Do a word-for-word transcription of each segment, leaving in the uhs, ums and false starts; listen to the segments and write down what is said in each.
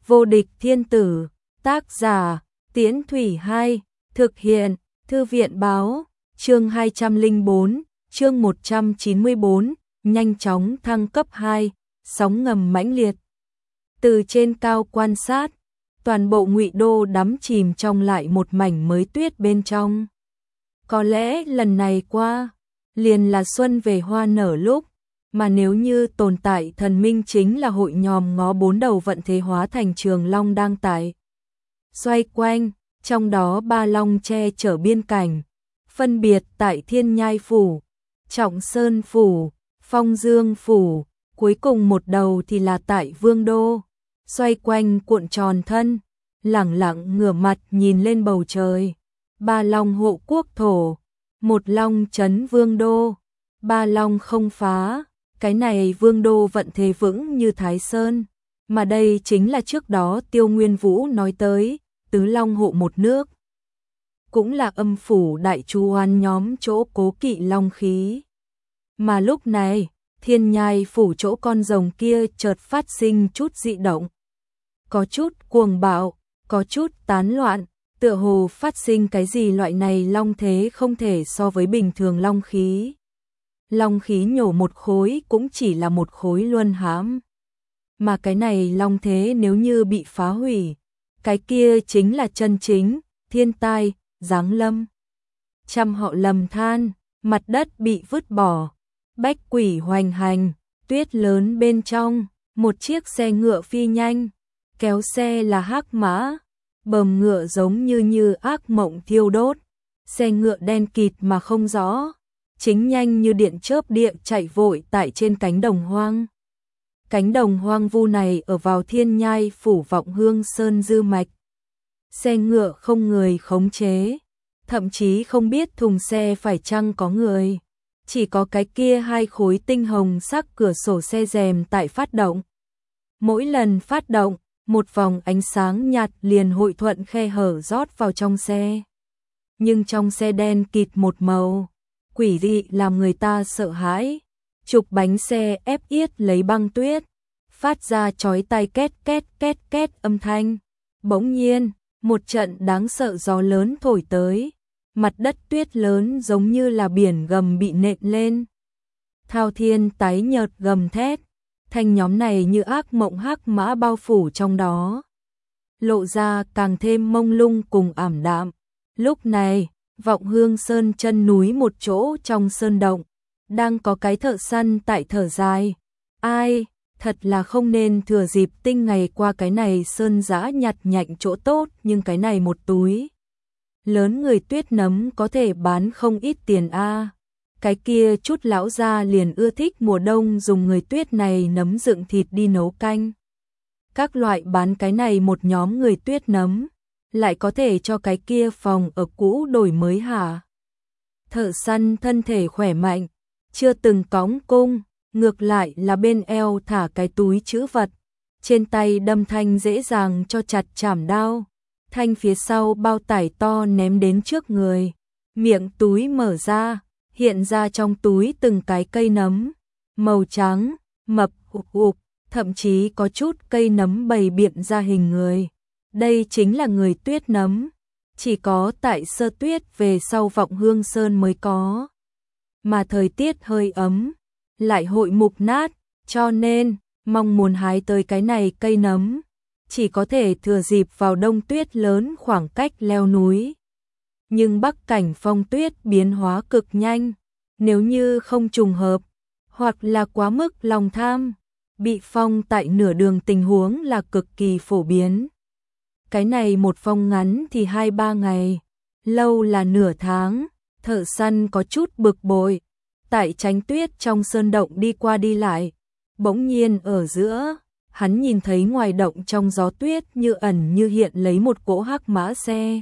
Vô địch thiên tử, tác giả, Tiễn Thủy hai, thực hiện, Thư viện báo, chương hai trăm lẻ bốn, chương một trăm chín mươi bốn, nhanh chóng thăng cấp hai, sóng ngầm mãnh liệt. Từ trên cao quan sát, toàn bộ Ngụy Đô đắm chìm trong lại một mảnh mới tuyết bên trong. Có lẽ lần này qua, liền là xuân về hoa nở lúc, mà nếu như tồn tại thần minh chính là hội nhòm ngó bốn đầu vận thế hóa thành trường long đang tại xoay quanh, trong đó ba long che chở biên cảnh, phân biệt tại Thiên Nhai Phủ, Trọng Sơn Phủ, Phong Dương Phủ, cuối cùng một đầu thì là tại Vương Đô, xoay quanh cuộn tròn thân, lẳng lặng ngửa mặt nhìn lên bầu trời. Ba long hộ quốc thổ, một long trấn Vương Đô, ba long không phá, cái này Vương Đô vận thế vững như Thái Sơn, mà đây chính là trước đó Tiêu Nguyên Vũ nói tới, tứ long hộ một nước. Cũng là âm phủ đại chu oan nhóm chỗ cố kỵ long khí. Mà lúc này, Thiên Nhai Phủ chỗ con rồng kia chợt phát sinh chút dị động. Có chút cuồng bạo, có chút tán loạn, tựa hồ phát sinh cái gì loại này long thế không thể so với bình thường long khí. Long khí nhổ một khối cũng chỉ là một khối luân hãm. Mà cái này long thế nếu như bị phá hủy, cái kia chính là chân chính, thiên tai, giáng lâm. Trăm họ lầm than, mặt đất bị vứt bỏ, bách quỷ hoành hành, tuyết lớn bên trong, một chiếc xe ngựa phi nhanh, kéo xe là hắc mã, bờm ngựa giống như như ác mộng thiêu đốt, xe ngựa đen kịt mà không rõ, chính nhanh như điện chớp điện chạy vội tại trên cánh đồng hoang. Cánh đồng hoang vu này ở vào Thiên Nhai Phủ Vọng Hương Sơn dư mạch. Xe ngựa không người khống chế, thậm chí không biết thùng xe phải chăng có người. Chỉ có cái kia hai khối tinh hồng sắc cửa sổ xe rèm tại phát động. Mỗi lần phát động, một vòng ánh sáng nhạt liền hội thuận khe hở rót vào trong xe. Nhưng trong xe đen kịt một màu, quỷ dị làm người ta sợ hãi. Trục bánh xe ép yết lấy băng tuyết, phát ra chói tai két két két két âm thanh. Bỗng nhiên, một trận đáng sợ gió lớn thổi tới, mặt đất tuyết lớn giống như là biển gầm bị nện lên. Thao Thiên tái nhợt gầm thét, thanh nhóm này như ác mộng hắc mã bao phủ trong đó, lộ ra càng thêm mông lung cùng ảm đạm. Lúc này, Vọng Hương Sơn chân núi một chỗ trong sơn động, đang có cái thợ săn tại thở dài. Ai, thật là không nên thừa dịp tinh ngày qua cái này sơn dã nhặt nhạnh chỗ tốt, nhưng cái này một túi lớn người tuyết nấm có thể bán không ít tiền a. Cái kia chút lão gia liền ưa thích mùa đông dùng người tuyết này nấm dựng thịt đi nấu canh. Các loại bán cái này một nhóm người tuyết nấm, lại có thể cho cái kia phòng ở cũ đổi mới hả? Thợ săn thân thể khỏe mạnh, chưa từng cõng cung, ngược lại là bên eo thả cái túi trữ vật, trên tay đâm thanh dễ dàng cho chặt chảm đao, thanh phía sau bao tải to ném đến trước người, miệng túi mở ra, hiện ra trong túi từng cái cây nấm, màu trắng, mập ục ục, thậm chí có chút cây nấm bày biện ra hình người. Đây chính là người tuyết nấm, chỉ có tại Sơ Tuyết về sau Vọng Hương Sơn mới có. Mà thời tiết hơi ấm, lại hội mục nát, cho nên mong muốn hái tới cái này cây nấm, chỉ có thể thừa dịp vào đông tuyết lớn khoảng cách leo núi. Nhưng bắc cảnh phong tuyết biến hóa cực nhanh, nếu như không trùng hợp, hoặc là quá mức lòng tham, bị phong tại nửa đường tình huống là cực kỳ phổ biến. Cái này một phong ngắn thì hai ba ngày, lâu là nửa tháng, thợ săn có chút bực bội, tại tránh tuyết trong sơn động đi qua đi lại, bỗng nhiên ở giữa, hắn nhìn thấy ngoài động trong gió tuyết như ẩn như hiện lấy một cỗ hắc mã xe.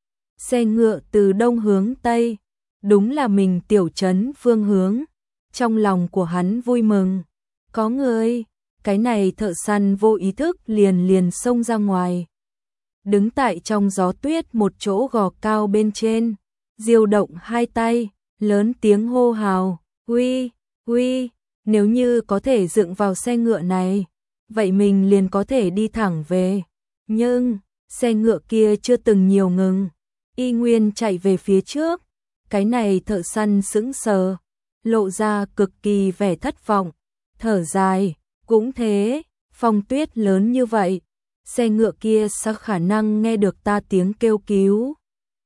Xe ngựa từ đông hướng tây, đúng là mình tiểu trấn phương hướng, trong lòng của hắn vui mừng, có người, cái này thợ săn vô ý thức liền liền xông ra ngoài. Đứng tại trong gió tuyết một chỗ gò cao bên trên, diêu động hai tay, lớn tiếng hô hào, uy, uy, nếu như có thể dựng vào xe ngựa này, vậy mình liền có thể đi thẳng về, Nhưng, xe ngựa kia chưa từng nhiều ngừng, y nguyên chạy về phía trước. Cái này thợ săn sững sờ, lộ ra cực kỳ vẻ thất vọng, thở dài, cũng thế, phong tuyết lớn như vậy, xe ngựa kia sao khả năng nghe được ta tiếng kêu cứu.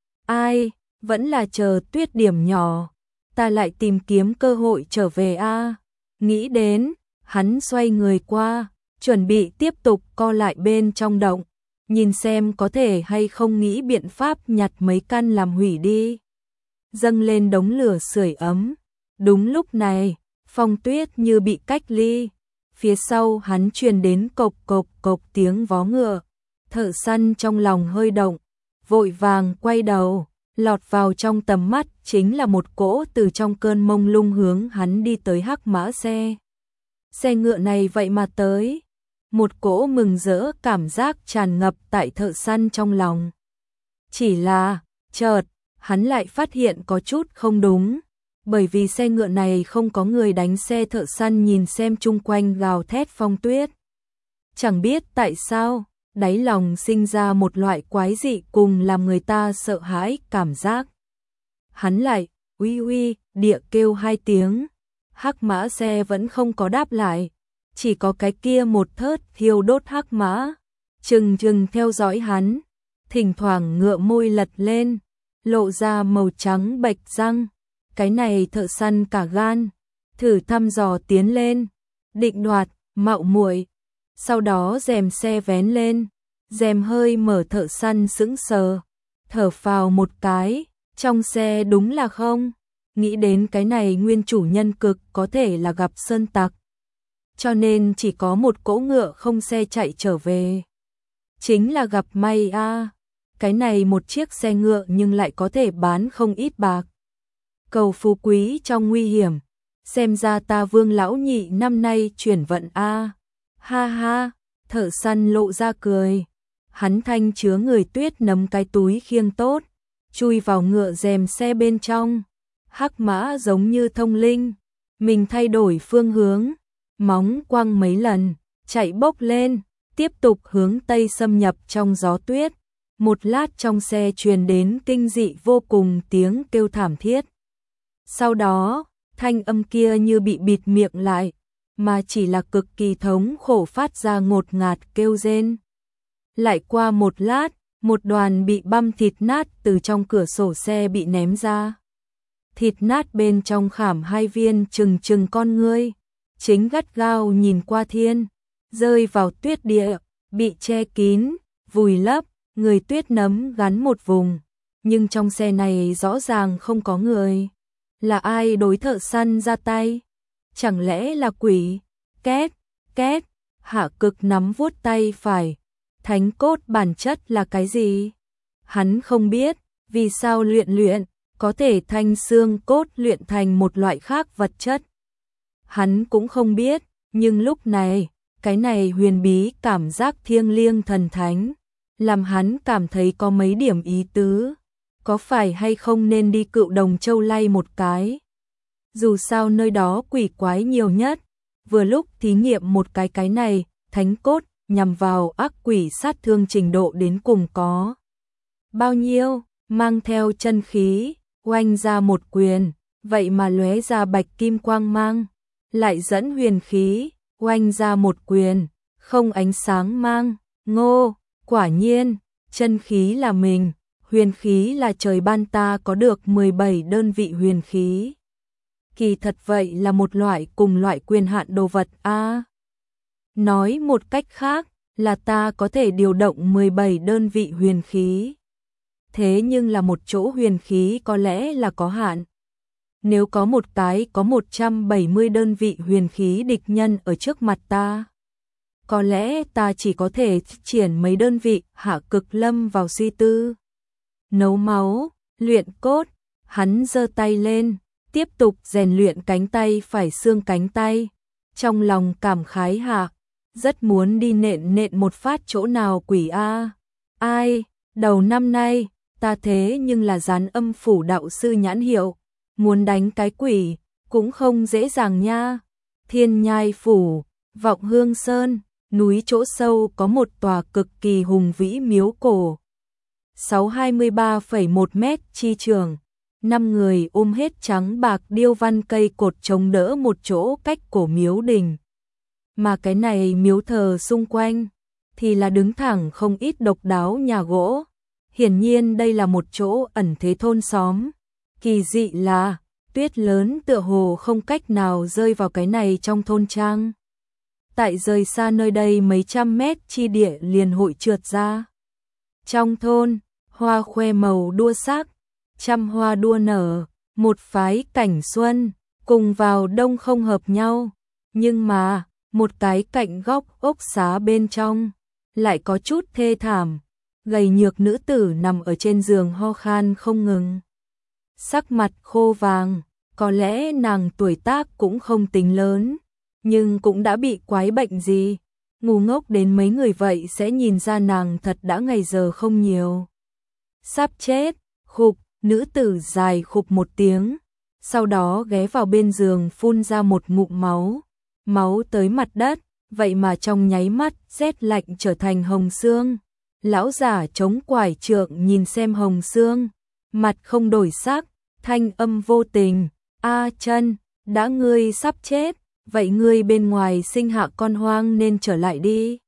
Ai, vẫn là chờ tuyết điểm nhỏ, ta lại tìm kiếm cơ hội trở về a. Nghĩ đến, hắn xoay người qua, chuẩn bị tiếp tục co lại bên trong động, nhìn xem có thể hay không nghĩ biện pháp nhặt mấy căn làm hủy đi. Dâng lên đống lửa sưởi ấm. Đúng lúc này, phong tuyết như bị cách ly. Phía sau hắn truyền đến cộc cộc cộc tiếng vó ngựa. Thợ săn trong lòng hơi động, vội vàng quay đầu, lọt vào trong tầm mắt chính là một cỗ từ trong cơn mông lung hướng hắn đi tới hắc mã xe. Xe ngựa này vậy mà tới. Một cỗ mừng rỡ cảm giác tràn ngập tại thợ săn trong lòng. Chỉ là, chợt, hắn lại phát hiện có chút không đúng, bởi vì xe ngựa này không có người đánh xe. Thợ săn nhìn xem chung quanh gào thét phong tuyết. Chẳng biết tại sao, đáy lòng sinh ra một loại quái dị cùng làm người ta sợ hãi cảm giác. Hắn lại, uy uy, địa kêu hai tiếng. Hắc mã xe vẫn không có đáp lại, chỉ có cái kia một thớt thiêu đốt hắc mã, chừng chừng theo dõi hắn, thỉnh thoảng ngựa môi lật lên, lộ ra màu trắng bệch răng. Cái này thợ săn cả gan, thử thăm dò tiến lên, định đoạt, mạo muội. Sau đó rèm xe vén lên, rèm hơi mở, thợ săn sững sờ, thở phào một cái, trong xe đúng là không. Nghĩ đến cái này nguyên chủ nhân cực có thể là gặp sơn tặc, cho nên chỉ có một cỗ ngựa không xe chạy trở về. Chính là gặp may a, à. Cái này một chiếc xe ngựa nhưng lại có thể bán không ít bạc. Cầu phú quý trong nguy hiểm, xem ra ta Vương lão nhị năm nay chuyển vận a. À. Ha ha, thợ săn lộ ra cười. Hắn thanh chứa người tuyết nắm cái túi khiêng tốt, chui vào ngựa rèm xe bên trong. Hắc mã giống như thông linh, mình thay đổi phương hướng, móng quăng mấy lần, chạy bốc lên, tiếp tục hướng tây xâm nhập trong gió tuyết. Một lát trong xe truyền đến kinh dị vô cùng tiếng kêu thảm thiết. Sau đó, thanh âm kia như bị bịt miệng lại, mà chỉ là cực kỳ thống khổ phát ra ngột ngạt kêu rên. Lại qua một lát, một đoàn bị băm thịt nát từ trong cửa sổ xe bị ném ra. Thịt nát bên trong khảm hai viên trừng trừng con ngươi, chính gắt gao nhìn qua thiên, rơi vào tuyết địa, bị che kín, vùi lấp, người tuyết nấm gắn một vùng. Nhưng trong xe này rõ ràng không có người. Là ai đối thợ săn ra tay? Chẳng lẽ là quỷ? Két, két, Hạ Cực nắm vuốt tay phải. Thánh cốt bản chất là cái gì? Hắn không biết, vì sao luyện luyện, có thể thanh xương cốt luyện thành một loại khác vật chất. Hắn cũng không biết, nhưng lúc này, cái này huyền bí cảm giác thiêng liêng thần thánh, làm hắn cảm thấy có mấy điểm ý tứ. Có phải hay không nên đi Cựu Đồng Châu lay một cái? Dù sao nơi đó quỷ quái nhiều nhất, vừa lúc thí nghiệm một cái cái này, thánh cốt, nhằm vào ác quỷ sát thương trình độ đến cùng có bao nhiêu, mang theo chân khí, oanh ra một quyền, vậy mà lóe ra bạch kim quang mang, lại dẫn huyền khí, oanh ra một quyền, không ánh sáng mang, ngô, quả nhiên, chân khí là mình, huyền khí là trời ban, ta có được mười bảy đơn vị huyền khí. Kỳ thật vậy là một loại cùng loại quyền hạn đồ vật a. À, nói một cách khác, là ta có thể điều động mười bảy đơn vị huyền khí. Thế nhưng là một chỗ huyền khí có lẽ là có hạn. Nếu có một cái có một trăm bảy mươi đơn vị huyền khí địch nhân ở trước mặt ta, có lẽ ta chỉ có thể triển mấy đơn vị. Hạ Cực lâm vào suy tư. Nấu máu, luyện cốt, hắn giơ tay lên, tiếp tục rèn luyện cánh tay phải, xương cánh tay. Trong lòng cảm khái hạ, rất muốn đi nện nện một phát chỗ nào quỷ a. Ai, đầu năm nay, ta thế nhưng là dán âm phủ đạo sư nhãn hiệu, muốn đánh cái quỷ, cũng không dễ dàng nha. Thiên Nhai Phủ, Vọng Hương Sơn, núi chỗ sâu có một tòa cực kỳ hùng vĩ miếu cổ. sáu hai mươi ba phẩy một mét chi trường, năm người ôm hết trắng bạc điêu văn cây cột chống đỡ một chỗ cách cổ miếu đình. Mà cái này miếu thờ xung quanh thì là đứng thẳng không ít độc đáo nhà gỗ. Hiển nhiên đây là một chỗ ẩn thế thôn xóm. Kỳ dị là tuyết lớn tựa hồ không cách nào rơi vào cái này trong thôn trang. Tại rời xa nơi đây mấy trăm mét chi địa liền hội trượt ra. Trong thôn, hoa khoe màu đua sắc, trăm hoa đua nở, một phái cảnh xuân, cùng vào đông không hợp nhau. Nhưng mà, một cái cạnh góc ốc xá bên trong, lại có chút thê thảm. Gầy nhược nữ tử nằm ở trên giường ho khan không ngừng. Sắc mặt khô vàng, có lẽ nàng tuổi tác cũng không tính lớn, nhưng cũng đã bị quái bệnh gì. Ngu ngốc đến mấy người vậy sẽ nhìn ra nàng thật đã ngày giờ không nhiều. Sắp chết, khục, nữ tử dài khục một tiếng, sau đó ghé vào bên giường phun ra một ngụm máu. Máu tới mặt đất, vậy mà trong nháy mắt rét lạnh trở thành hồng xương. Lão giả chống quải trượng nhìn xem hồng xương, mặt không đổi sắc, thanh âm vô tình. A Chân, đã ngươi sắp chết, vậy ngươi bên ngoài sinh hạ con hoang nên trở lại đi.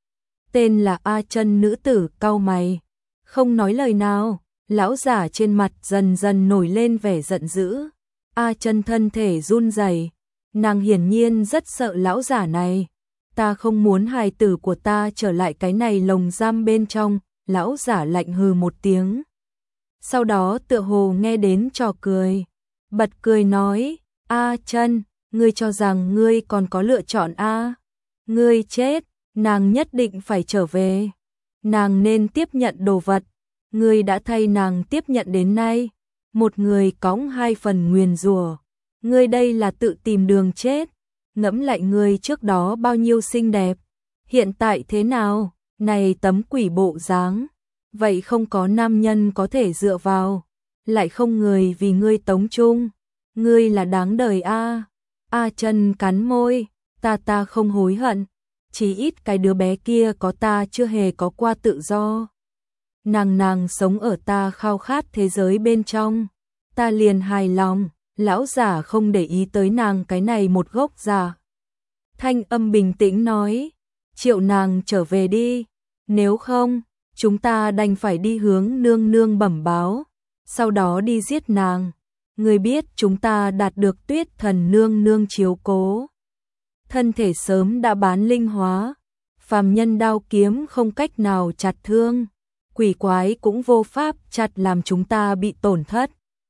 Tên là A Chân nữ tử cau mày, không nói lời nào. Lão giả trên mặt dần dần nổi lên vẻ giận dữ. A Chân thân thể run rẩy, nàng hiển nhiên rất sợ lão giả này. Ta không muốn hài tử của ta trở lại cái này lồng giam bên trong. Lão giả lạnh hừ một tiếng. Sau đó tựa hồ nghe đến trò cười, bật cười nói, A Chân, ngươi cho rằng ngươi còn có lựa chọn a? Ngươi chết, nàng nhất định phải trở về. Nàng nên tiếp nhận đồ vật, ngươi đã thay nàng tiếp nhận đến nay. Một người cõng hai phần nguyền rủa, ngươi đây là tự tìm đường chết. Ngẫm lại ngươi trước đó bao nhiêu xinh đẹp, hiện tại thế nào, này tấm quỷ bộ dáng, vậy không có nam nhân có thể dựa vào, lại không người vì ngươi tống chung, ngươi là đáng đời a. A Chân cắn môi, ta ta không hối hận, chỉ ít cái đứa bé kia có ta chưa hề có qua tự do. Nàng nàng sống ở ta khao khát thế giới bên trong, ta liền hài lòng. Lão giả không để ý tới nàng cái này một gốc giả. Thanh âm bình tĩnh nói, triệu nàng trở về đi, nếu không, chúng ta đành phải đi hướng nương nương bẩm báo, sau đó đi giết nàng. Người biết chúng ta đạt được Tuyết Thần nương nương chiếu cố. Thân thể sớm đã bán linh hóa, phàm nhân đao kiếm không cách nào chặt thương, quỷ quái cũng vô pháp chặt làm chúng ta bị tổn thất.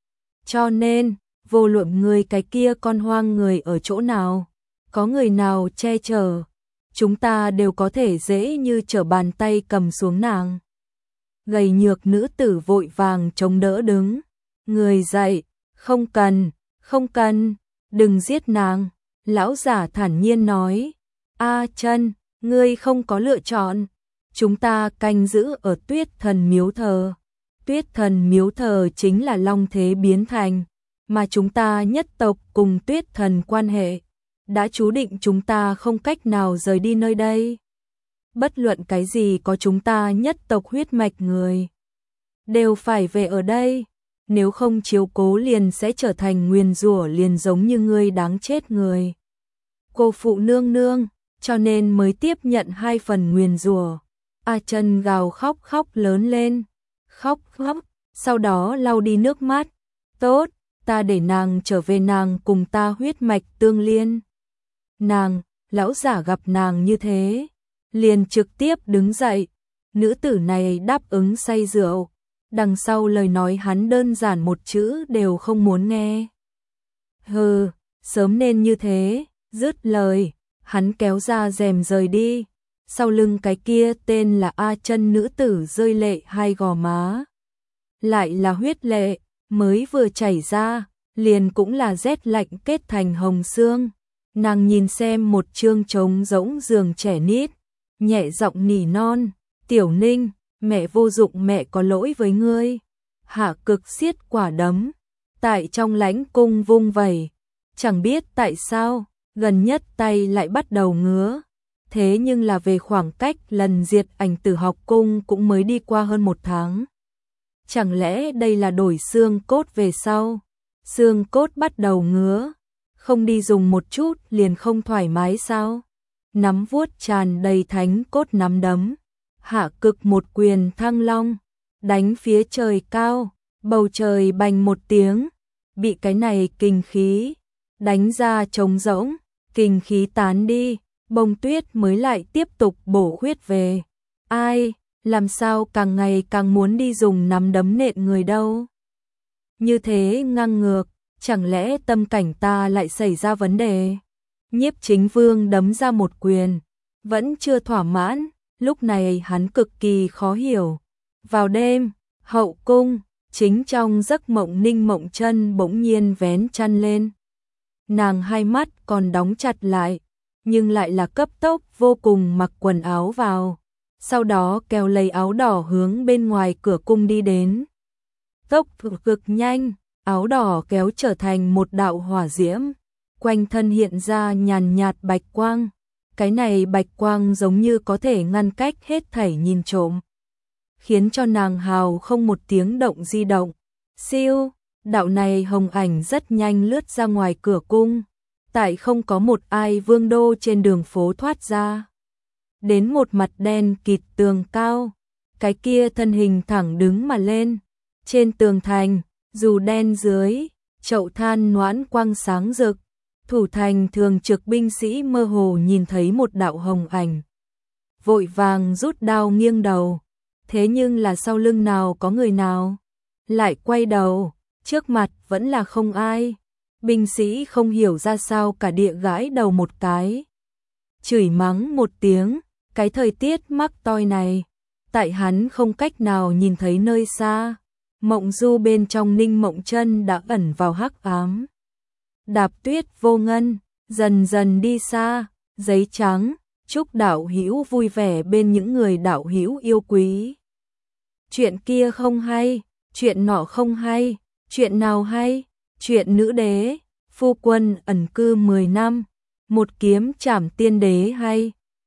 Cho nên, vô luận người cái kia con hoang người ở chỗ nào, có người nào che chở, chúng ta đều có thể dễ như trở bàn tay cầm xuống nàng. Gầy nhược nữ tử vội vàng chống đỡ đứng, người dậy, không cần, không cần, đừng giết nàng. Lão giả thản nhiên nói, A Chân, ngươi không có lựa chọn, chúng ta canh giữ ở Tuyết Thần miếu thờ. Tuyết Thần miếu thờ chính là long thế biến thành, mà chúng ta nhất tộc cùng Tuyết Thần quan hệ, đã chú định chúng ta không cách nào rời đi nơi đây. Bất luận cái gì có chúng ta nhất tộc huyết mạch người, đều phải về ở đây, nếu không chiếu cố liền sẽ trở thành nguyền rủa, liền giống như ngươi đáng chết người. Cô phụ nương nương, cho nên mới tiếp nhận hai phần nguyền rủa. A Chân gào khóc khóc lớn lên, khóc khóc, sau đó lau đi nước mắt. Tốt, ta để nàng trở về, nàng cùng ta huyết mạch tương liên. Nàng, lão giả gặp nàng như thế, liền trực tiếp đứng dậy. Nữ tử này đáp ứng say rượu, đằng sau lời nói hắn đơn giản một chữ đều không muốn nghe. Hừ, sớm nên như thế. Dứt lời, hắn kéo ra rèm rời đi. Sau lưng cái kia tên là A Chân nữ tử rơi lệ hai gò má. Lại là huyết lệ, mới vừa chảy ra, liền cũng là rét lạnh kết thành hồng xương. Nàng nhìn xem một chương trống rỗng giường trẻ nít, nhẹ giọng nỉ non, Tiểu Ninh, mẹ vô dụng, mẹ có lỗi với ngươi. Hạ Cực siết quả đấm, tại trong lãnh cung vung vẩy, chẳng biết tại sao, gần nhất tay lại bắt đầu ngứa. thế nhưng là về khoảng cách lần diệt ảnh tử học cung cũng mới đi qua hơn một tháng. Chẳng lẽ đây là đổi xương cốt về sau? Xương cốt bắt đầu ngứa, không đi dùng một chút liền không thoải mái sao? Nắm vuốt tràn đầy thánh cốt nắm đấm, hạ cực một quyền thăng long, đánh phía trời cao, bầu trời bành một tiếng, bị cái này kinh khí đánh ra trống rỗng, kinh khí tán đi, Bông Tuyết mới lại tiếp tục bổ khuyết về. Ai, làm sao càng ngày càng muốn đi dùng nắm đấm nện người đâu? Như thế ngang ngược, chẳng lẽ tâm cảnh ta lại xảy ra vấn đề? Nhiếp Chính Vương đấm ra một quyền, vẫn chưa thỏa mãn, lúc này hắn cực kỳ khó hiểu. Vào đêm, hậu cung, chính trong giấc mộng Ninh Mộng Chân bỗng nhiên vén chăn lên. Nàng hai mắt còn đóng chặt lại, nhưng lại là cấp tốc vô cùng mặc quần áo vào, sau đó kéo lấy áo đỏ hướng bên ngoài cửa cung đi đến. Tốc độ cực nhanh, áo đỏ kéo trở thành một đạo hỏa diễm, quanh thân hiện ra nhàn nhạt bạch quang, cái này bạch quang giống như có thể ngăn cách hết thảy nhìn trộm, khiến cho nàng hào không một tiếng động di động. Siêu, đạo này hồng ảnh rất nhanh lướt ra ngoài cửa cung, tại không có một ai vương đô trên đường phố thoát ra. Đến một mặt đen kịt tường cao, cái kia thân hình thẳng đứng mà lên. Trên tường thành, dù đen dưới, chậu than noãn quang sáng rực, thủ thành thường trực binh sĩ mơ hồ nhìn thấy một đạo hồng ảnh. Vội vàng rút đao nghiêng đầu, thế nhưng là sau lưng nào có người nào. Lại quay đầu, trước mặt vẫn là không ai. Binh sĩ không hiểu ra sao cả địa gãi đầu một cái. Chửi mắng một tiếng, cái thời tiết mắc toi này. Tại hắn không cách nào nhìn thấy nơi xa. Mộng du bên trong Ninh Mộng Chân đã ẩn vào hắc ám. Đạp tuyết vô ngân, dần dần đi xa, giấy trắng, chúc đạo hữu vui vẻ bên những người đạo hữu yêu quý. Chuyện kia không hay, chuyện nọ không hay, chuyện nào hay, chuyện nữ đế, phu quân ẩn cư mười năm, một kiếm trảm tiên đế hay.